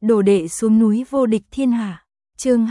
Đồ đệ xuống núi vô địch thiên hạ. Chương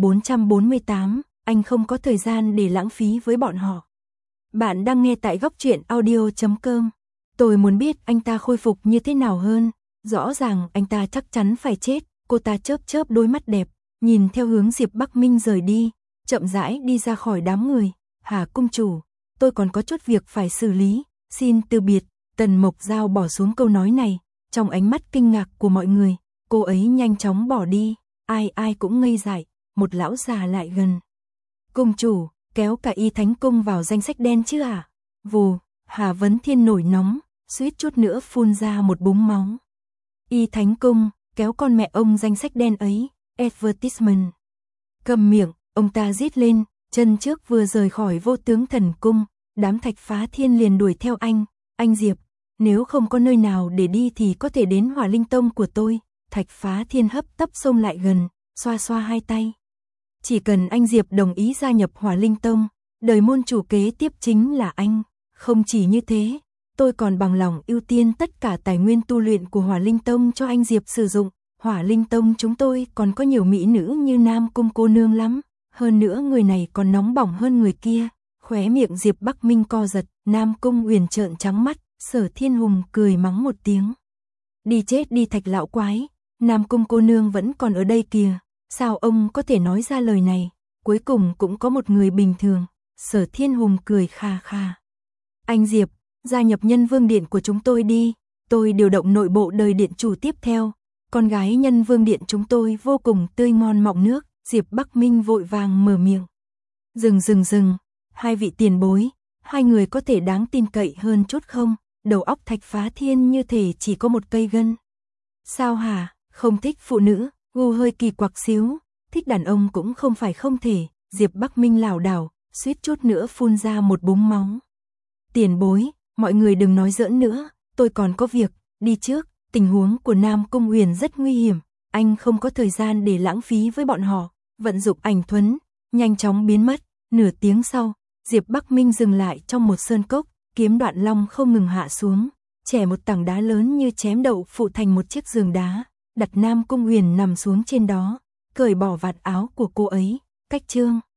2448, anh không có thời gian để lãng phí với bọn họ. Bạn đang nghe tại góc truyện audio.com. Tôi muốn biết anh ta khôi phục như thế nào hơn. Rõ ràng anh ta chắc chắn phải chết. Cô ta chớp chớp đôi mắt đẹp, nhìn theo hướng Diệp Bắc Minh rời đi, chậm rãi đi ra khỏi đám người. Hà cung chủ, tôi còn có chút việc phải xử lý, xin từ biệt. Tần Mộc Giao bỏ xuống câu nói này, trong ánh mắt kinh ngạc của mọi người, cô ấy nhanh chóng bỏ đi, ai cũng ngây dại, một lão già lại gần. Cung chủ, kéo cả Y Thánh Cung vào danh sách đen chứ à? Vù, Hà Vấn Thiên nổi nóng, suýt chút nữa phun ra một búng máu. Y Thánh Cung, kéo con mẹ ông danh sách đen ấy, advertisement. Cầm miệng, ông ta rít lên, chân trước vừa rời khỏi Vô Tướng Thần Cung, đám Thạch Phá Thiên liền đuổi theo anh Diệp, nếu không có nơi nào để đi thì có thể đến Hỏa Linh Tông của tôi. Thạch Phá Thiên hấp tấp xông lại gần, xoa xoa hai tay. Chỉ cần anh Diệp đồng ý gia nhập Hỏa Linh Tông, đời môn chủ kế tiếp chính là anh. Không chỉ như thế, tôi còn bằng lòng ưu tiên tất cả tài nguyên tu luyện của Hỏa Linh Tông cho anh Diệp sử dụng. Hỏa Linh Tông chúng tôi còn có nhiều mỹ nữ như Nam Cung cô nương lắm. Hơn nữa người này còn nóng bỏng hơn người kia. Khóe miệng Diệp Bắc Minh co giật, Nam Cung Uyển trợn trắng mắt, Sở Thiên Hùng cười mắng một tiếng. Đi chết đi Thạch lão quái, Nam Cung cô nương vẫn còn ở đây kìa, sao ông có thể nói ra lời này, cuối cùng cũng có một người bình thường. Sở Thiên Hùng cười kha kha. Anh Diệp, gia nhập Nhân Vương Điện của chúng tôi đi, tôi điều động nội bộ đời điện chủ tiếp theo, con gái Nhân Vương Điện chúng tôi vô cùng tươi ngon mọng nước. Diệp Bắc Minh vội vàng mở miệng. Dừng, hai vị tiền bối, hai người có thể đáng tin cậy hơn chút không? Đầu óc Thạch Phá Thiên như thể chỉ có một cây gân. Sao hả, không thích phụ nữ, gu hơi kỳ quặc xíu, thích đàn ông cũng không phải không thể. Diệp Bắc Minh lảo đảo, suýt chút nữa phun ra một búng máu. Tiền bối, mọi người đừng nói giỡn nữa, tôi còn có việc, đi trước. Tình huống của Nam Cung Uyển rất nguy hiểm, anh không có thời gian để lãng phí với bọn họ. Vận dụng ảnh thuẫn, nhanh chóng biến mất. Nửa tiếng sau, Diệp Bắc Minh dừng lại trong một sơn cốc, kiếm Đoạn Long không ngừng hạ xuống, chẻ một tảng đá lớn như chém đậu phụ thành một chiếc giường đá, đặt Nam Cung Uyển nằm xuống trên đó, cởi bỏ vạt áo của cô ấy. Cách chương